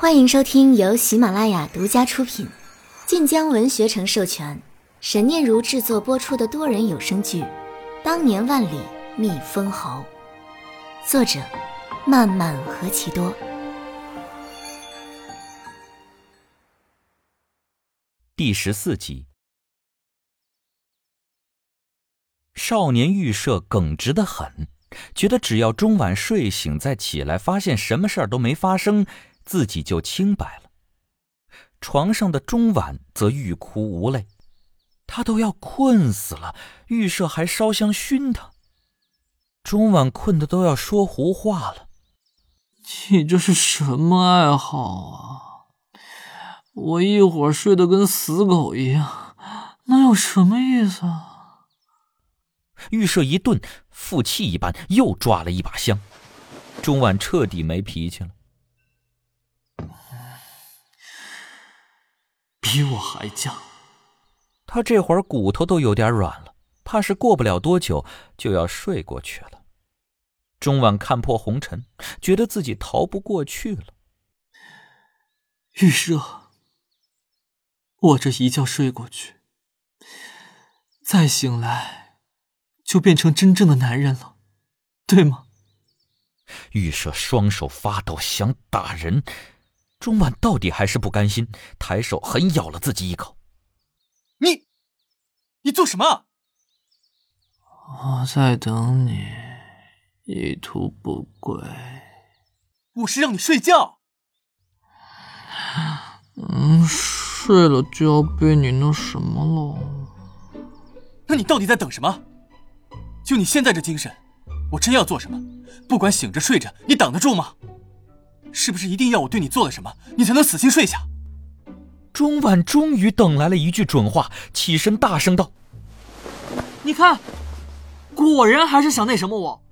欢迎收听由喜马拉雅独家出品、晋江文学城授权、沈念如制作播出的多人有声剧《当年万里觅封侯》，作者漫漫何其多。 第14集。少年预设耿直得很，觉得只要中晚睡醒再起来，发现什么事儿都没发生，自己就清白了。床上的中晚则欲哭无泪，他都要困死了，预设还烧香熏他。中晚困得都要说胡话了。 你这是什么爱好啊？我一会儿睡得跟死狗一样，那有什么意思啊？ 预设一顿，负气一般又抓了一把香。中晚彻底没脾气了。 比我还犟。 他这会儿骨头都有点软了，怕是过不了多久就要睡过去了。中晚看破红尘，觉得自己逃不过去了。 预设，我这一觉睡过去，再醒来就变成真正的男人了，对吗？ 预设双手发抖，想打人。中晚到底还是不甘心，抬手狠咬了自己一口。 你做什么？ 我在等你，意图不轨。 我是让你睡觉。 睡了就要被你那什么了。 那你到底在等什么？就你现在这精神，我真要做什么，不管醒着睡着，你挡得住吗？是不是一定要我对你做了什么，你才能死心睡下？ 中晚终于等来了一句准话，起身大声道： 你看，果然还是想那什么我。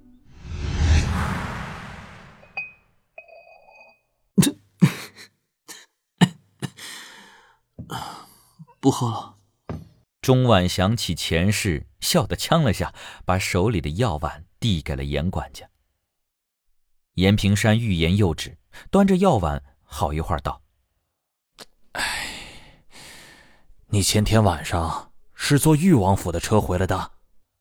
不喝了。 中晚想起前世，笑得呛了下，把手里的药碗递给了严管家。严平山欲言又止，端着药碗好一会儿道： 你前天晚上是坐裕王府的车回来的？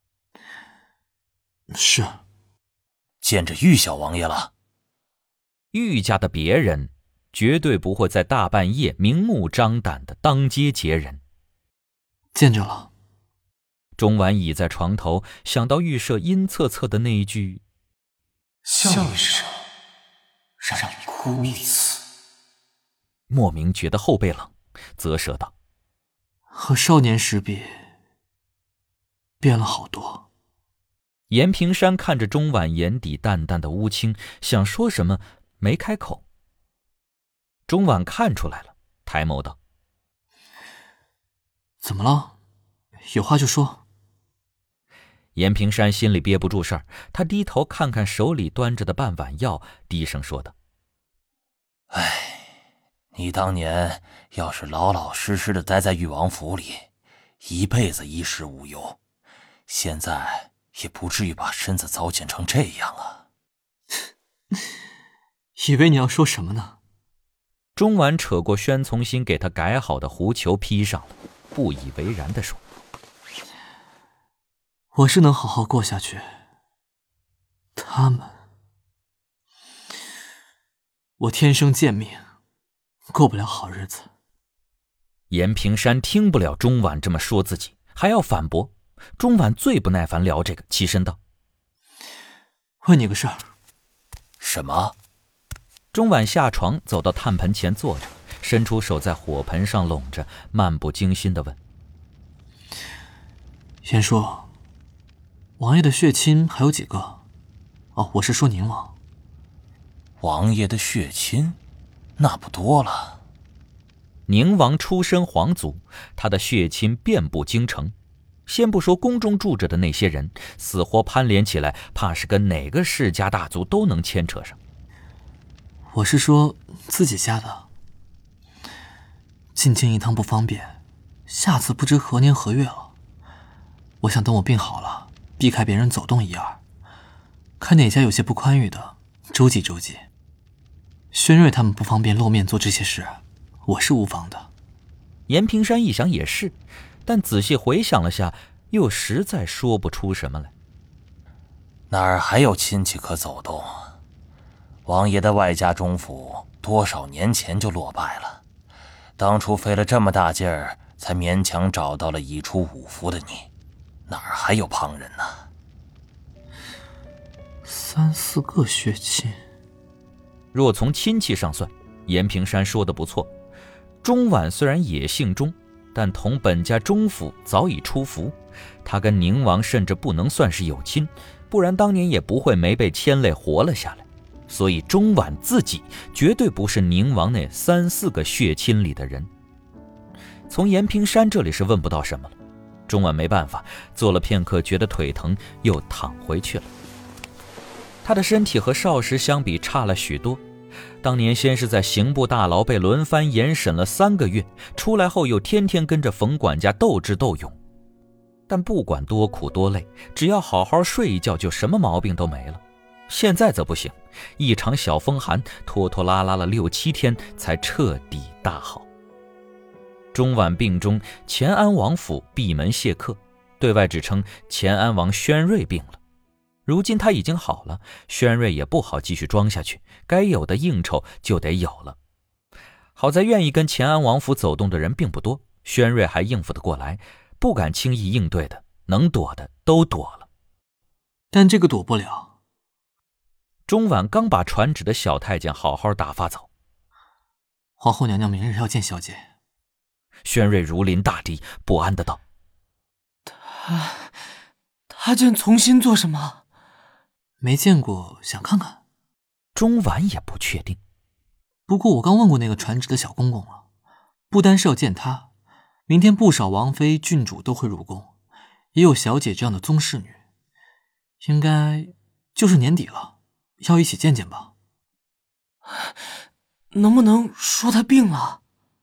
是。 见着裕小王爷了？ 裕家的别人绝对不会在大半夜明目张胆的当街劫人。 见着了。 中晚倚在床头，想到预设阴恻恻的那一句笑一声，让你哭一次， 莫名觉得后背冷，啧舌道： 和少年时比，变了好多。 严平山看着中晚眼底淡淡的乌青，想说什么没开口。中晚看出来了，抬眸道： 怎么了？有话就说。 严平山心里憋不住事儿，他低头看看手里端着的半碗药，低声说道： 你当年要是老老实实的待在裕王府里，一辈子衣食无忧，现在也不至于把身子糟践成这样啊。 以为你要说什么呢？ 中晚扯过宣从新给他改好的狐裘披上了，不以为然地说： 我是能好好过下去，他们，我天生贱命，过不了好日子。 严平山听不了中晚这么说自己，还要反驳。中晚最不耐烦聊这个，起身道： 问你个事儿。 什么？ 中晚下床走到炭盆前坐着，伸出手在火盆上拢着，漫不经心地问： 先说，王爷的血亲还有几个？哦，我是说宁王。 王爷的血亲？那不多了。 宁王出身皇族，他的血亲遍布京城。先不说宫中住着的那些人，死活攀连起来，怕是跟哪个世家大族都能牵扯上。 我是说自己家的。进京一趟不方便，下次不知何年何月了。我想等我病好了，避开别人走动一二，看哪家有些不宽裕的，周济周济。 轩瑞他们不方便露面做这些事，我是无妨的。 严平山一想也是，但仔细回想了下，又实在说不出什么来。 哪儿还有亲戚可走动？王爷的外家中府多少年前就落败了，当初费了这么大劲儿，才勉强找到了已出五服的你，哪儿还有旁人呢 ？3、4个血亲。 若从亲戚上算，严平山说的不错。钟婉虽然也姓钟，但同本家钟府早已出服，他跟宁王甚至不能算是有亲，不然当年也不会没被牵累活了下来。所以钟婉自己绝对不是宁王那3、4个血亲里的人。从严平山这里是问不到什么了，钟婉没办法，坐了片刻觉得腿疼，又躺回去了。他的身体和少时相比差了许多，当年先是在刑部大牢被轮番严审了3个月，出来后又天天跟着冯管家斗智斗勇。但不管多苦多累，只要好好睡一觉，就什么毛病都没了。现在则不行，一场小风寒拖拖拉拉了6、7天才彻底大好。钟婉病中，乾安王府闭门谢客，对外只称乾安王宣瑞病了。如今他已经好了，宣瑞也不好继续装下去，该有的应酬就得有了。好在愿意跟乾安王府走动的人并不多，宣瑞还应付得过来，不敢轻易应对的，能躲的都躲了。 但这个躲不了。 钟婉刚把传旨的小太监好好打发走。 皇后娘娘明日要见小姐。 宣瑞如临大敌，不安的道： 他见从心做什么？没见过，想看看。 钟婉也不确定。 不过我刚问过那个传旨的小公公了，不单是要见他，明天不少王妃郡主都会入宫，也有小姐这样的宗室女，应该就是年底了，要一起见见吧。能不能说他病了？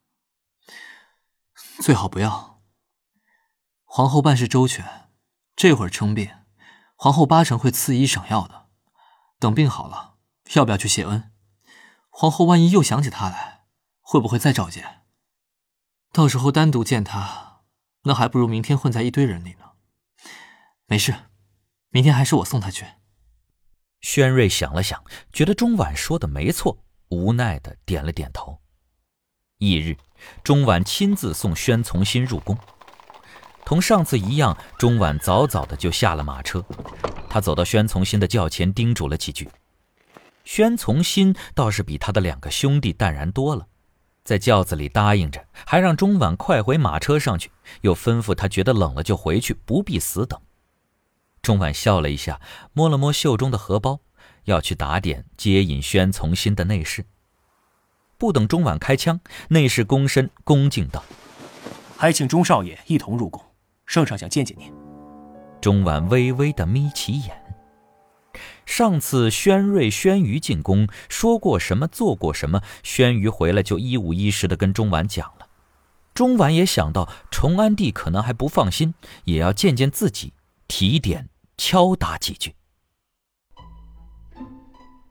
最好不要。皇后办事周全，这会儿称病，皇后8成会赐医赏药的。等病好了，要不要去谢恩？皇后万一又想起他来，会不会再召见？到时候单独见他，那还不如明天混在一堆人里呢。没事，明天还是我送他去。 宣瑞想了想，觉得钟婉说的没错，无奈的点了点头。翌日，钟婉亲自送宣从新入宫。同上次一样，钟婉早早的就下了马车。他走到宣从新的轿前，叮嘱了几句。宣从新倒是比他的2个兄弟淡然多了，在轿子里答应着，还让钟婉快回马车上去，又吩咐他觉得冷了就回去，不必死等。钟婉笑了一下，摸了摸袖中的荷包，要去打点接引宣从新的内侍。不等钟婉开腔，内侍躬身恭敬道： 还请钟少爷一同入宫，圣上想见见您。 钟婉微微地眯起眼。上次宣瑞、宣瑜进宫，说过什么做过什么，宣瑜回来就一五一十地跟钟婉讲了。钟婉也想到崇安帝可能还不放心，也要见见自己，提点敲打几句。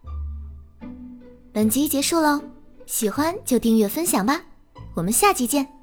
本集结束喽，喜欢就订阅分享吧，我们下集见。